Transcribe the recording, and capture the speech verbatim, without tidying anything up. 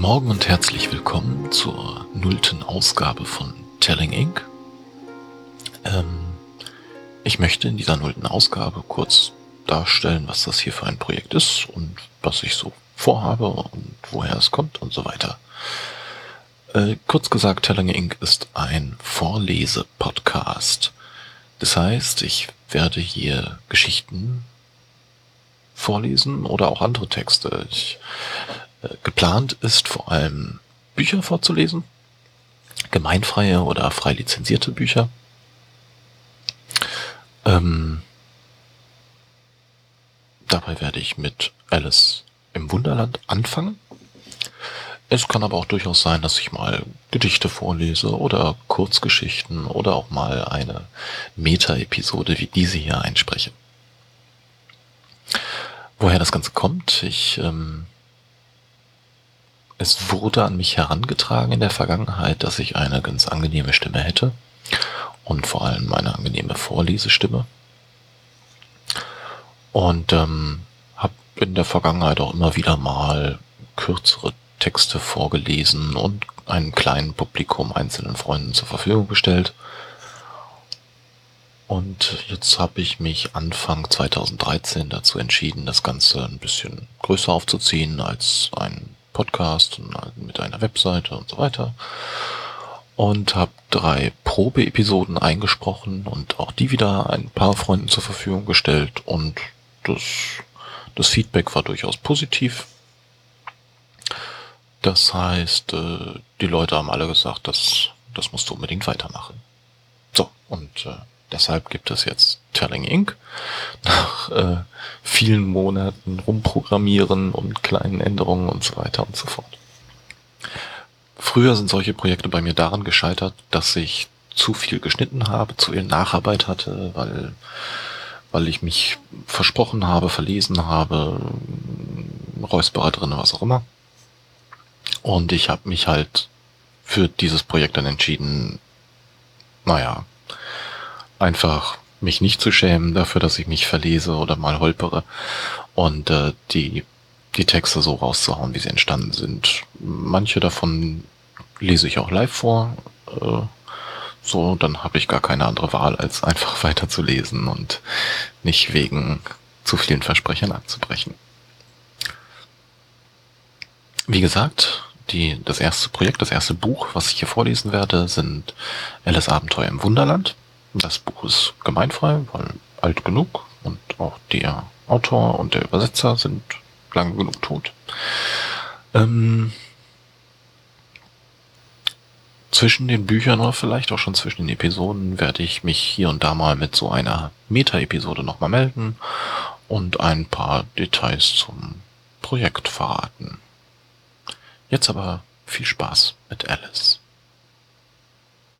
Morgen und herzlich willkommen zur nullten Ausgabe von Telling Inc. Ähm, ich möchte in dieser nullten Ausgabe kurz darstellen, was das hier für ein Projekt ist und was ich so vorhabe und woher es kommt und so weiter. Äh, kurz gesagt, Telling Inc. ist ein Vorlese-Podcast. Das heißt, ich werde hier Geschichten vorlesen oder auch andere Texte. Ich, äh, geplant ist vor allem Bücher vorzulesen, gemeinfreie oder frei lizenzierte Bücher. Ähm, dabei werde ich mit Alice im Wunderland anfangen. Es kann aber auch durchaus sein, dass ich mal Gedichte vorlese oder Kurzgeschichten oder auch mal eine Meta-Episode wie diese hier einspreche. Woher das Ganze kommt, ich, ähm, es wurde an mich herangetragen in der Vergangenheit, dass ich eine ganz angenehme Stimme hätte und vor allem eine angenehme Vorlesestimme. Und ähm, habe in der Vergangenheit auch immer wieder mal kürzere Texte vorgelesen und einem kleinen Publikum, einzelnen Freunden zur Verfügung gestellt. Und jetzt habe ich mich Anfang zweitausenddreizehn dazu entschieden, das Ganze ein bisschen größer aufzuziehen als ein Podcast und mit einer Webseite und so weiter. Und habe drei Probe-Episoden eingesprochen und auch die wieder ein paar Freunden zur Verfügung gestellt. Und das, das Feedback war durchaus positiv. Das heißt, äh, die Leute haben alle gesagt, das, das musst du unbedingt weitermachen. So, und äh, deshalb gibt es jetzt Telling Inc. Nach äh, vielen Monaten rumprogrammieren und kleinen Änderungen und so weiter und so fort. Früher sind solche Projekte bei mir daran gescheitert, dass ich zu viel geschnitten habe, zu viel Nacharbeit hatte, weil, weil ich mich versprochen habe, verlesen habe, Räusperer drin, was auch immer. Und ich habe mich halt für dieses Projekt dann entschieden, naja, einfach mich nicht zu schämen dafür, dass ich mich verlese oder mal holpere und äh, die die Texte so rauszuhauen, wie sie entstanden sind. Manche davon lese ich auch live vor, äh, so, dann habe ich gar keine andere Wahl, als einfach weiterzulesen und nicht wegen zu vielen Versprechern abzubrechen. Wie gesagt, die, das erste Projekt, das erste Buch, was ich hier vorlesen werde, sind Alice Abenteuer im Wunderland. Das Buch ist gemeinfrei, weil alt genug und auch der Autor und der Übersetzer sind lange genug tot. Ähm, zwischen den Büchern oder vielleicht auch schon zwischen den Episoden werde ich mich hier und da mal mit so einer Meta-Episode nochmal melden und ein paar Details zum Projekt verraten. Jetzt aber viel Spaß mit Alice.